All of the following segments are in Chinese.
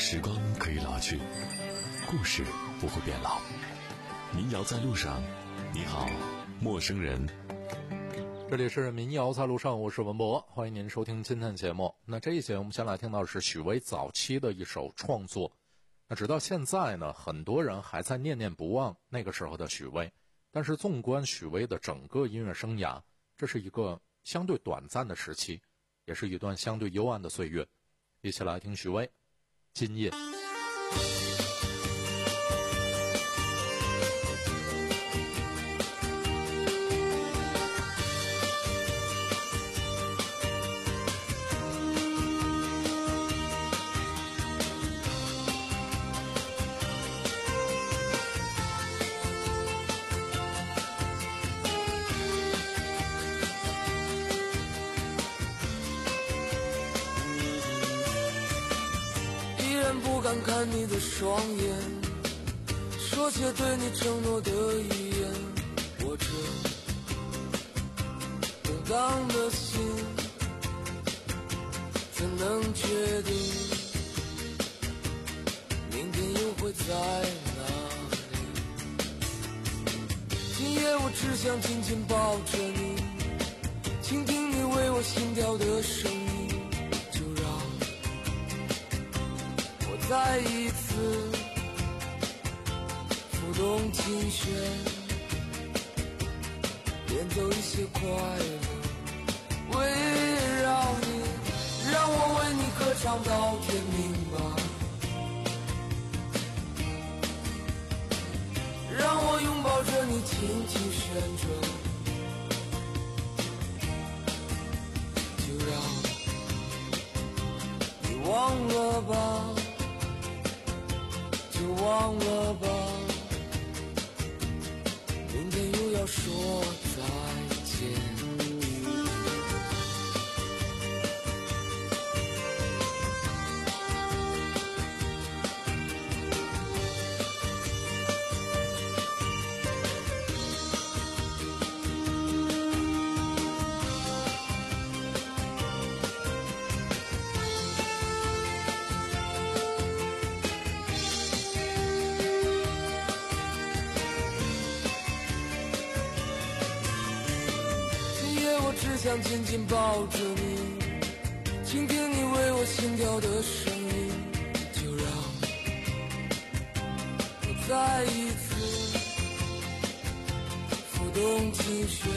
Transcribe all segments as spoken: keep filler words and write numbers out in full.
时光可以老去，故事不会变老。民谣在路上，你好，陌生人。 这里是民谣在路上，我是文博，欢迎您收听今天的节目。那这一节我们先来听到的是许巍早期的一首创作。那直到现在呢，很多人还在念念不忘那个时候的许巍，但是纵观许巍的整个音乐生涯，这是一个相对短暂的时期，也是一段相对幽暗的岁月。一起来听许巍今夜。 不敢看你的双眼，说些对你承诺的语言，我这动荡的心怎能确定明天又会在哪里？今夜我只想紧紧抱着你，倾听你为我心跳的声音，就让再一次浮动琴弦，演奏一些快乐，围绕你，让我为你歌唱到天明吧，让我拥抱着你轻轻旋转，就让你忘了吧，就忘了吧，明天又要说再见。想紧紧抱着你，倾听你为我心跳的声音，就让我再一次浮动琴弦，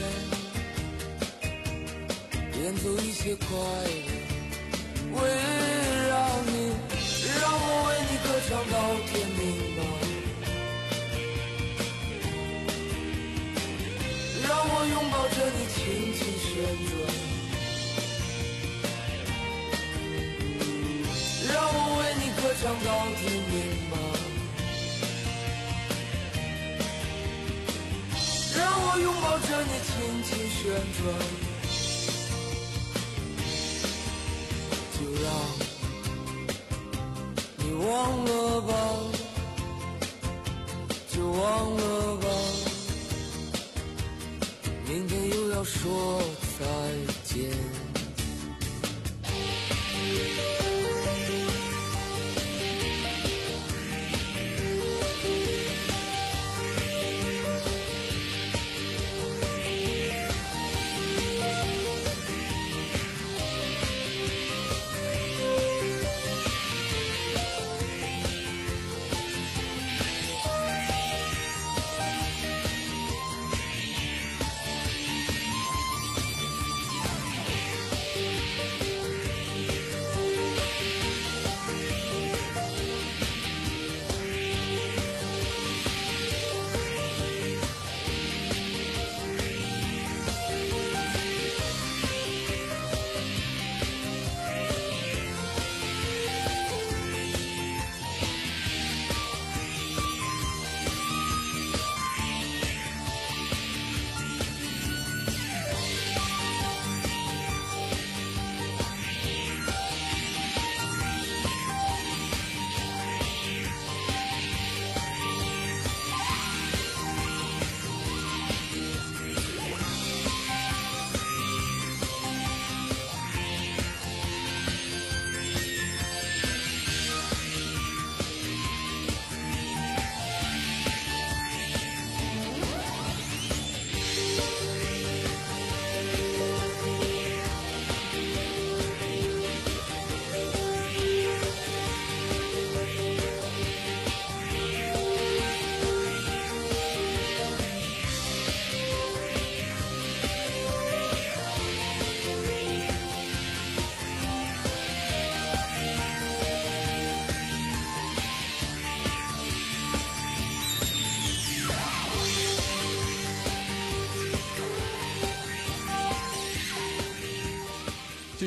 演奏一些快乐，围绕你，让我为你歌唱到天明吧，让我拥抱着你轻轻旋转，让我为你歌唱到天明吧，让我拥抱着你轻轻旋转，就让你忘了吧，就忘了吧，明天又要说再见。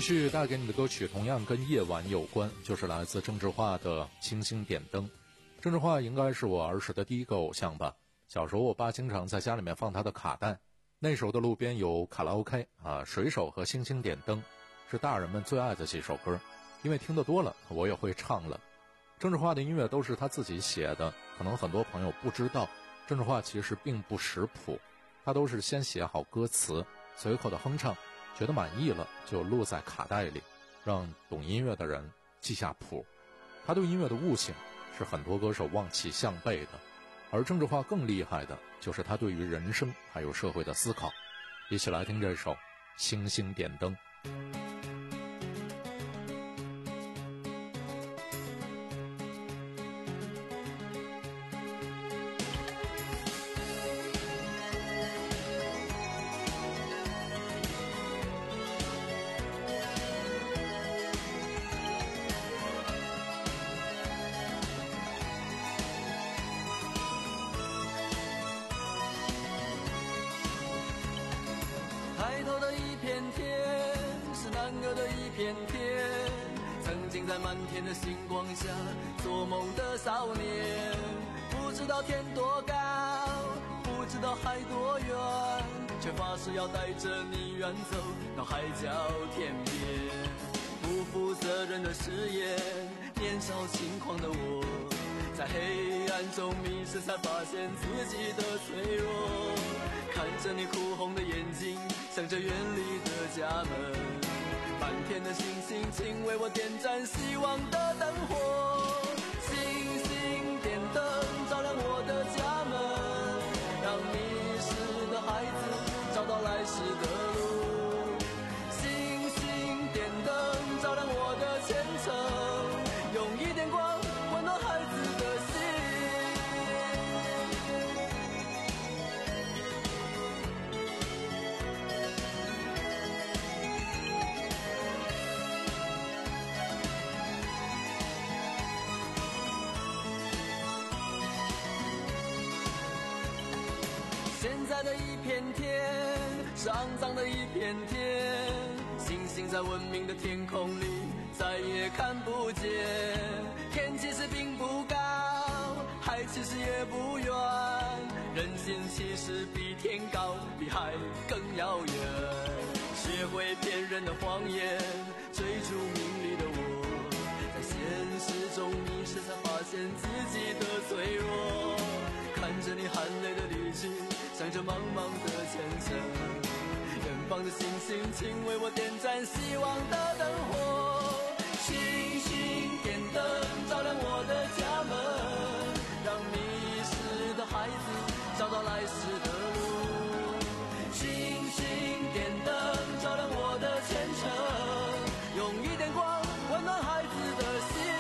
续带给你的歌曲同样跟夜晚有关，就是来自郑智化的《星星点灯》。郑智化应该是我儿时的第一个偶像吧。小时候我爸经常在家里面放他的卡带，那时候的路边有卡拉 OK 啊，水手和星星点灯是大人们最爱的几首歌，因为听得多了我也会唱了。郑智化的音乐都是他自己写的，可能很多朋友不知道，郑智化其实并不识谱，他都是先写好歌词，随口的哼唱，觉得满意了就录在卡带里，让懂音乐的人记下谱。他对音乐的悟性是很多歌手望其项背的，而郑智化更厉害的就是他对于人生还有社会的思考。一起来听这首《星星点灯》。 抬头的一片天，是南国的一片天，曾经在满天的星光下做梦的少年，不知道天多高，不知道海多远，却发誓要带着你远走到海角天边。不负责任的誓言，年少轻狂的我，在黑暗中迷失，才发现自己的脆弱。看着你哭红的眼睛，想着远离的家门，满天的星星，请为我点燃希望的灯火。星星点灯，照亮我的家门，让迷失的孩子找到来时的路。星星点灯，照亮我的前程，用一点光温暖孩子的心。现在的一片天，上苍的一片天，星星在文明的天空里再也看不见。天其实并不高，海其实也不远，人心其实比天高，比海更遥远。学会骗人的谎言，追逐名利的我，在现实中迷失，才发现自己的脆弱。看着你含泪的离去，想着茫茫的前程，远方的星星，请为我点燃希望的灯火。星星点灯，照亮我的家门，让迷失的孩子找到来时的路。星星点灯，照亮我的前程，用一点光温暖孩子的心。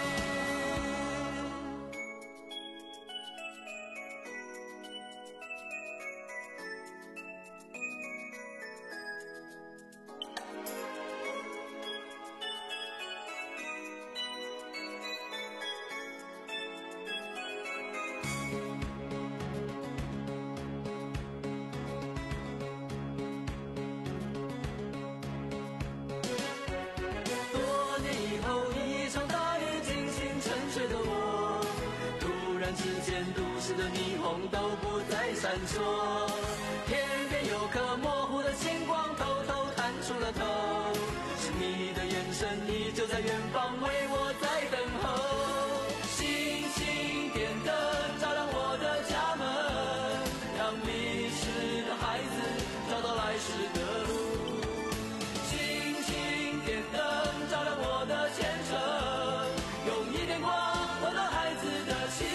的霓虹都不再闪烁，天边有颗模糊的星光偷偷探出了头，是你的眼神依旧在远方为我在等候。星星点灯，照亮我的家门，让迷失的孩子找到来时的路。星星点灯，照亮我的前程，用一点光温暖孩子的心。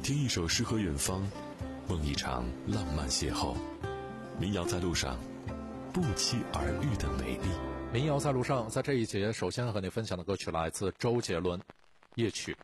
听一首诗和远方，梦一场浪漫邂逅。民谣在路上，不期而遇的美丽。 民谣在路上，在这一节首先和你分享的歌曲来自周杰伦《夜曲》。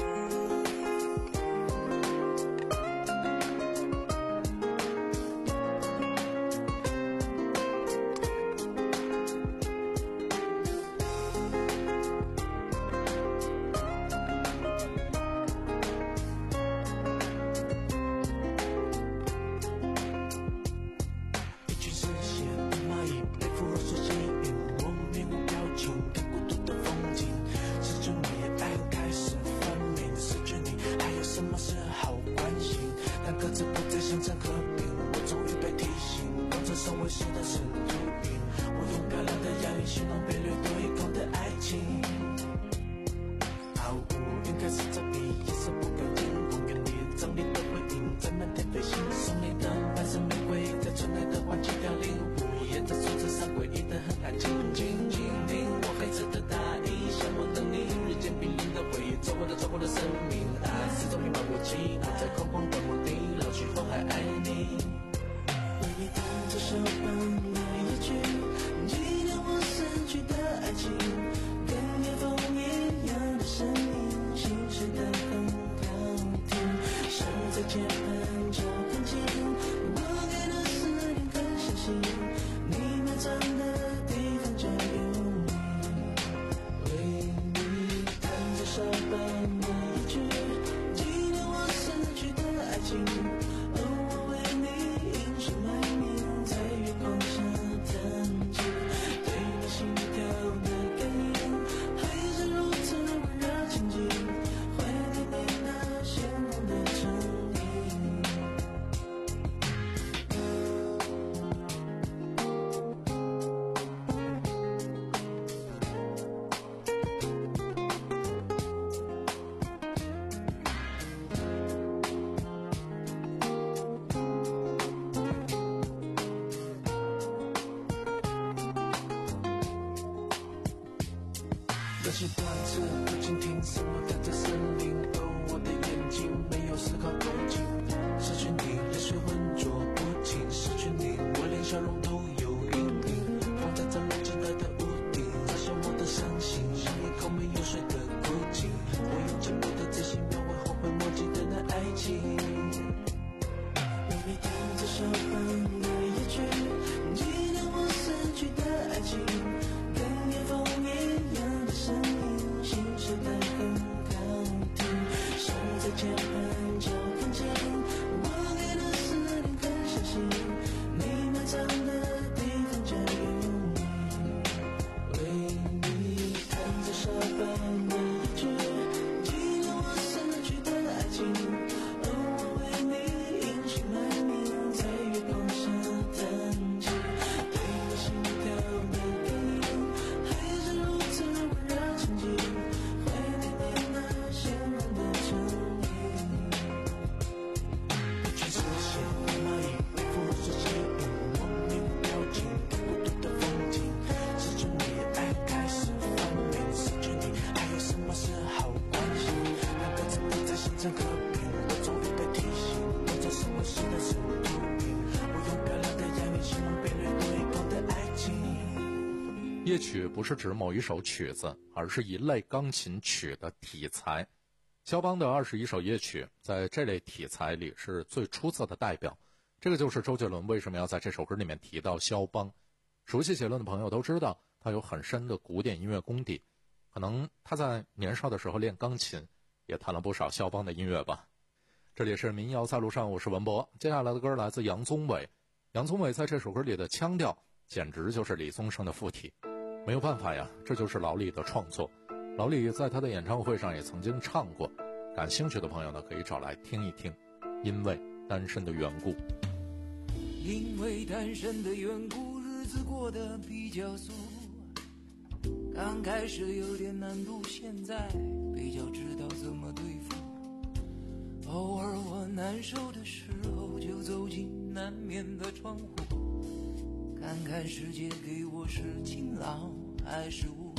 那些段子不仅听什么看着森林，而我的眼睛没有丝毫动静。失去你，泪水浑浊不停；失去你，我连笑容都有阴影。放在这冷清的屋顶，照向我的伤心，像一口没有水的枯井。我用沉默的这些描绘后悔莫及的那爱情。Baby， 听着小班的夜曲，纪念我逝去的爱情，跟夜风一样。声音心事的很高听，手在键盘就很近，我给的思念很相信，你埋藏的地方就有你，为你弹着小班的夜曲，纪念我逝去的爱情，而我为你隐姓埋名，在月光下弹琴，对你心跳的感应，还是如此曾经怀念你那鲜红的唇印，不去实现蚂蚁被风所吸引，我面无表情看孤独的风景。失去你，爱开始发明；失去你，还有什么是好关心？那个字不再形成和平，我终于被提醒，我这是我新的是毒品。我用漂亮的言语形容被掠夺一空的爱情。 夜曲不是指某一首曲子，而是一类钢琴曲的题材。肖邦的二十一首夜曲在这类题材里是最出色的代表，这个就是周杰伦为什么要在这首歌里面提到肖邦。熟悉杰伦的朋友都知道他有很深的古典音乐功底，可能他在年少的时候练钢琴也弹了不少肖邦的音乐吧。这里是民谣在路上，我是文博。接下来的歌来自杨宗纬，杨宗纬在这首歌里的腔调简直就是李宗盛的附体。没有办法呀，这就是老李的创作。老李在他的演唱会上也曾经唱过，感兴趣的朋友呢可以找来听一听。因为单身的缘故， 因为单身的缘故，日子过得比较俗，刚开始有点难度，现在比较知道怎么对付。偶尔我难受的时候，就走进南面的窗户，看看世界给我是晴朗还是雾。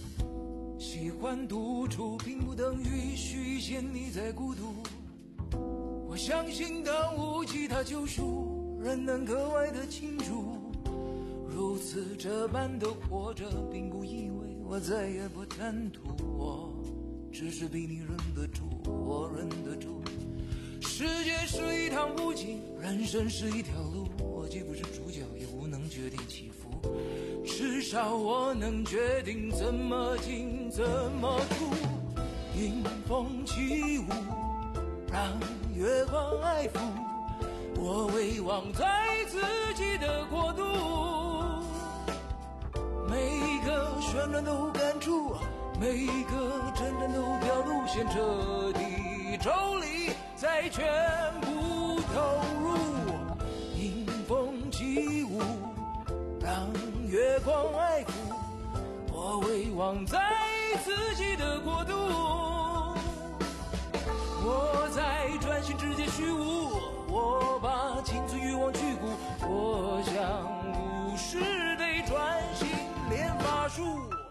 喜欢独处并不等于虚显你在孤独， 我相信当无其他救赎，人能格外的清楚，如此这般的活着，并不意味我再也不贪图，我只是比你忍得住，我忍得住。世界是一趟无尽，人生是一条路，我既不是主角，也无能决定起伏，至少我能决定怎么进怎么出。迎风起舞，让月光爱抚，我为望在自己的国度，每一个旋转都感触，每一个征战都表露，先彻底抽离，再全部投入。迎风起舞，让月光爱抚，我为望在自己的国度，我在专心直接虚无，我把青春欲望去骨，我想无视得专心练法术。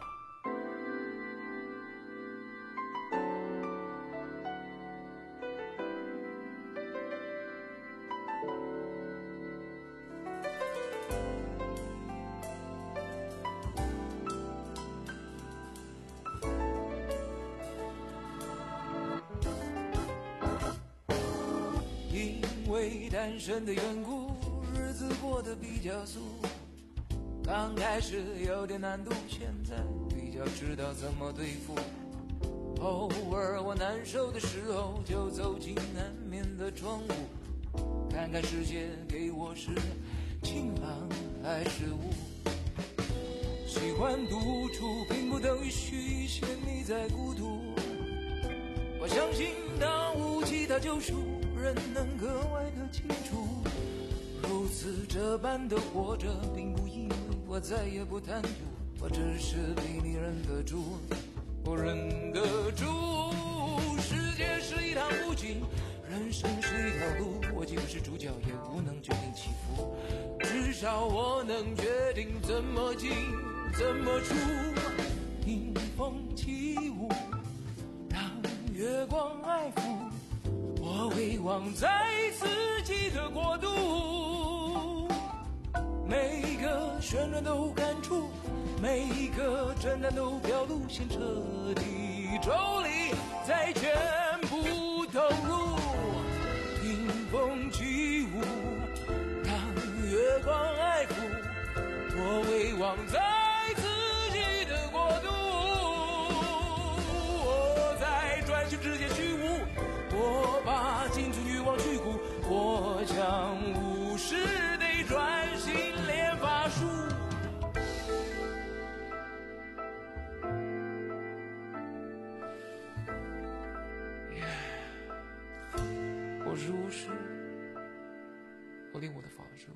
因为单身的缘故，日子过得比较素，刚开始有点难度，现在比较知道怎么对付。偶尔我难受的时候，就走进南面的窗户，看看世界给我是晴朗还是雾。喜欢独处，并不等于虚陷你在孤独。我相信当无其他救赎，人能格外的清楚，如此这般的活着，并不意味我再也不贪图，我只是比你忍得住，我忍得住。世界是一趟无尽，人生是一条路，我既不是主角，也无能决定起伏，至少我能决定怎么进怎么出。迎风起舞，让月光爱抚，我为望在自己的国度，每一个旋转都感触，每一个征战都表露，先彻底抽离，再全部投入。迎风起舞，让月光爱抚，我为望在自己的国度，我在专心直接虚无，我把青春欲望去骨，我将无视得专心练法术。我是巫师，我练我的法术，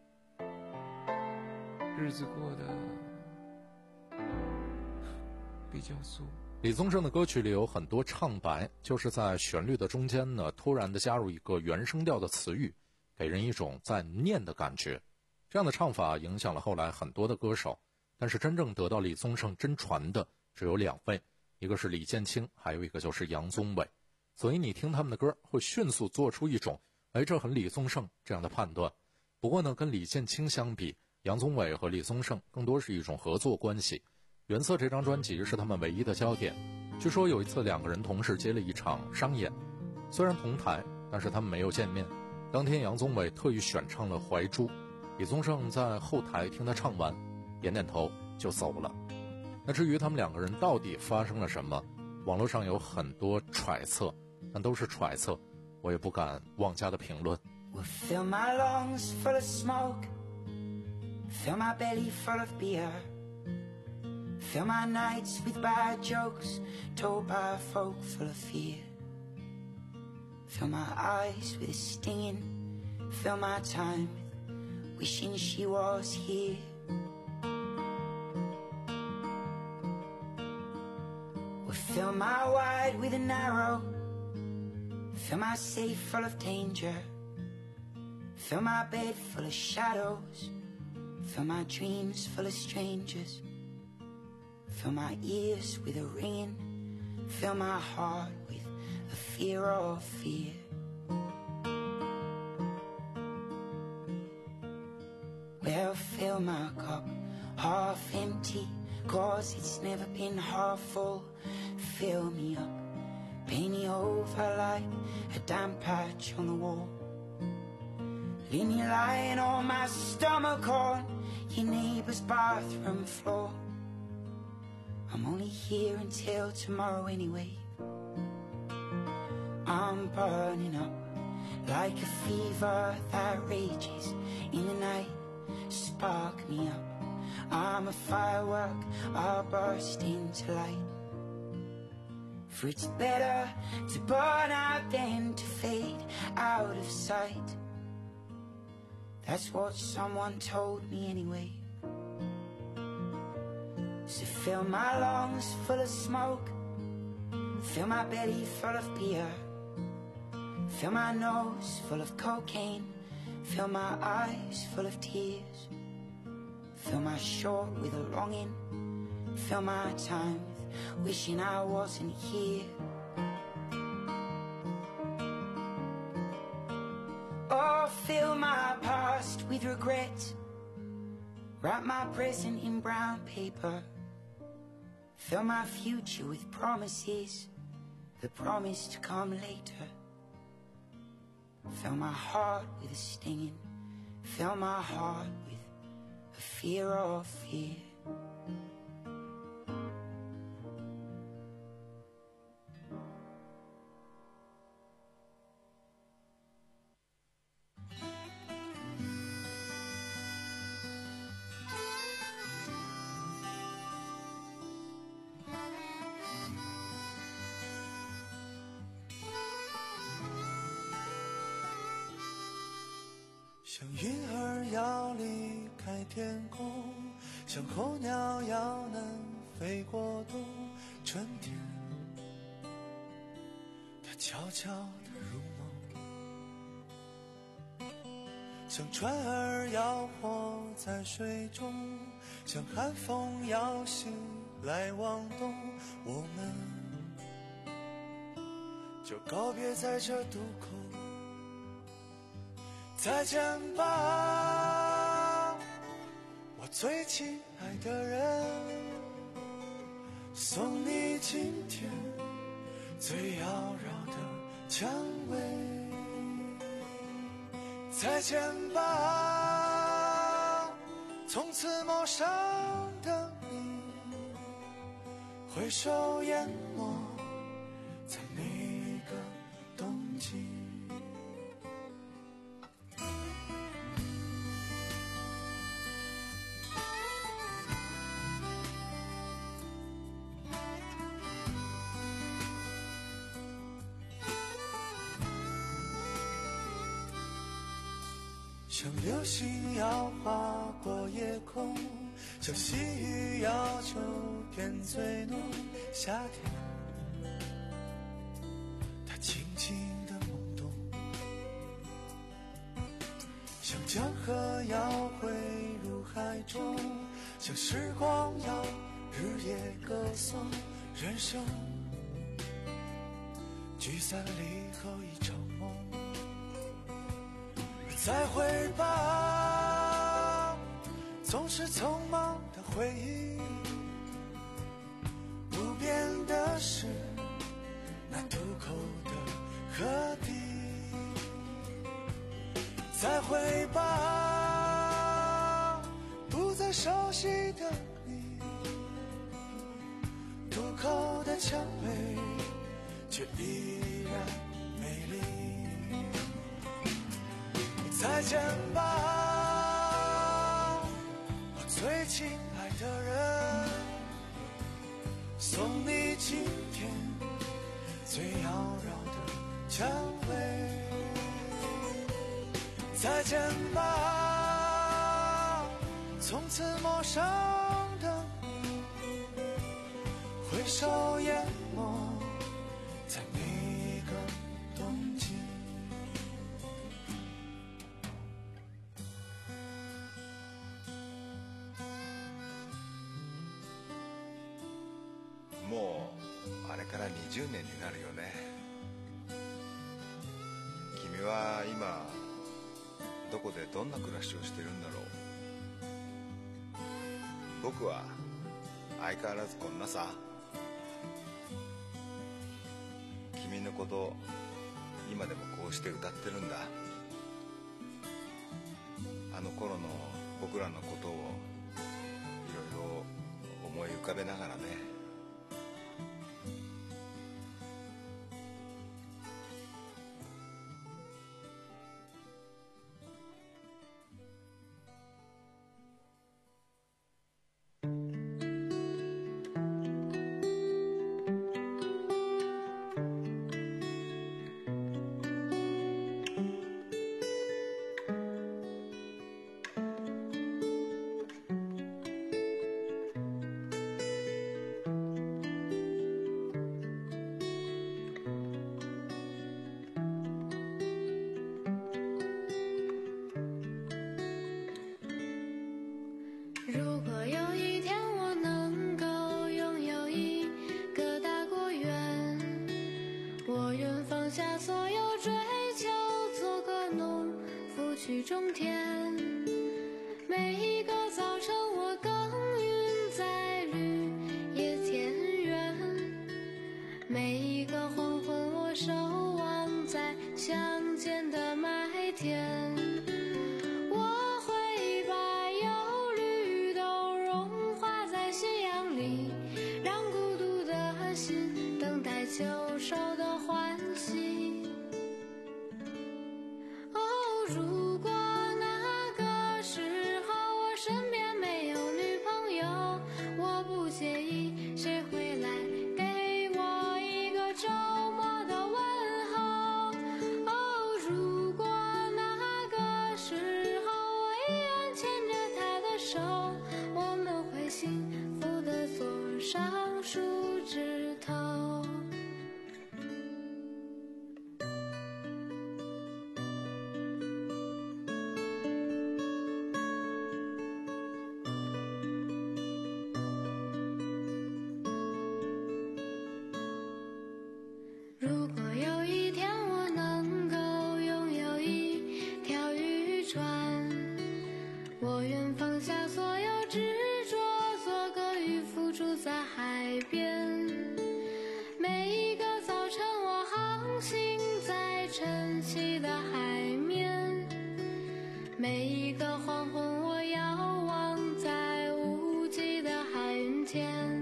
日子过得比较素。 李宗盛的歌曲里有很多唱白，就是在旋律的中间呢，突然的加入一个原声调的词语，给人一种在念的感觉。这样的唱法影响了后来很多的歌手，但是真正得到李宗盛真传的只有两位，一个是李建清，还有一个就是杨宗纬。所以你听他们的歌会迅速做出一种哎，这很李宗盛这样的判断。不过呢，跟李建清相比，杨宗纬和李宗盛更多是一种合作关系。原色这张专辑是他们唯一的焦点。据说有一次两个人同时接了一场商演，虽然同台，但是他们没有见面。当天杨宗纬特意选唱了《怀珠》，李宗盛在后台听他唱完，点点头就走了。那至于他们两个人到底发生了什么，网络上有很多揣测，但都是揣测，我也不敢妄加的评论。 We'll fill my lungs full of smoke, fill my belly full of beer, fill my nights with bad jokes told by folk full of fear, fill my eyes with stinging, fill my time with wishing she was here. We'll fill my wide with a narrow, fill my safe full of danger, fill my bed full of shadows, fill my dreams full of strangers, fill my ears with a ringing, fill my heart with a fear of fear. fill my cup half empty, cause it's never been half full. Fill me up, paint me over like a damp patch on the wall. Leave me lying on my stomach on your neighbor's bathroom floor. I'm only here until tomorrow anyway. I'm burning up like a fever that rages in the night. Spark me up, I'm a firework, I'll burst into light. For it's better to burn out than to fade out of sight. That's what someone told me anyway. So fill my lungs full of smoke, fill my belly full of beer, fill my nose full of cocaine, fill my eyes full of tears, fill my short with a longing, fill my time with wishing I wasn't here. Oh, fill my past with regret, wrap my present in brown paper, fill my future with promises, the promise to come later. Fill my heart with a stinging, fill my heart with a fear of fear. 像鱼儿要离开天空，像候鸟要能飞过冬。春天，它悄悄地入梦，像船儿要活在水中，像寒风要袭来往东。我们就告别在这渡口。再见吧，我最亲爱的人，送你今天最妖娆的蔷薇。再见吧，从此陌生的你，回首淹没在每个冬季。像流星要划过夜空，像细雨要秋天最浓。夏天，它轻轻地萌动，像江河要汇入海中，像时光要日夜歌颂。人生聚散离合一场梦。再会吧，总是匆忙的回忆，不变的是那渡口的河堤。再会吧，不再熟悉的你，渡口的蔷薇却依然美丽。再见吧，我最亲爱的人，送你今天最妖娆的蔷薇。再见吧，从此陌生的你，回首淹没在每个冬季。 もうあれからにじゅうねんになるよね。君は今どこでどんな暮らしをしてるんだろう。 僕は相変わらずこんなさ。君のこと今でもこうして歌ってるんだ。あの頃の僕らのことをいろいろ思い浮かべながらね。 如果有一天我能够拥有一个大果园，我愿放下所有追求，做个农夫去种田。每一个早晨我耕耘在绿野田园，每一个黄昏我守望在乡间的麦田。秋收的欢喜。哦，如果那个时候我身边没有女朋友，我不介意谁会来给我一个周末的问候。哦，如果那个时候我依然牵着她的手，我们会幸福地坐上树枝头。如果有一天我能够拥有一条渔船，我愿放下所有执着，做个渔夫住在海边。每一个早晨我航行在晨曦的海面，每一个黄昏我遥望在无际的海云间。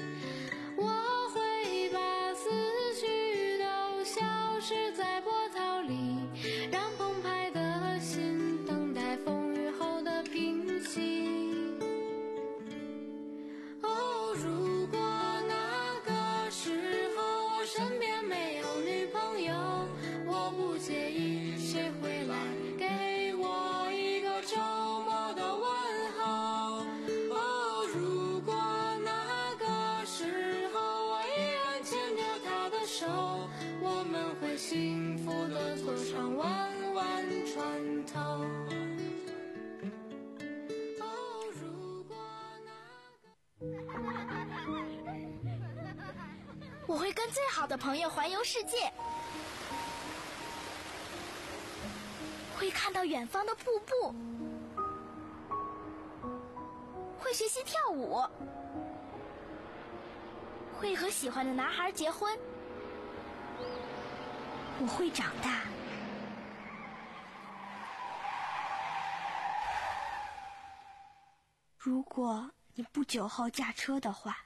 是在波涛里，让澎湃的心等待风雨后的平息。哦，如果那个时候我身边没有女朋友，我不介意谁会来给我一个周末的问候。哦，如果那个时候我依然牵着她的手，我们会幸福地坐上弯弯船头。哦，如果那个…… 我会跟最好的朋友环游世界，会看到远方的瀑布，会学习跳舞，会和喜欢的男孩结婚。我会长大。如果你不酒后驾车的话，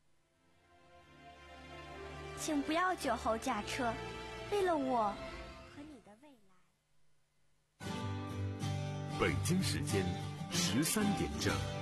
请不要酒后驾车，为了我和你的未来。 北京时间十三点整。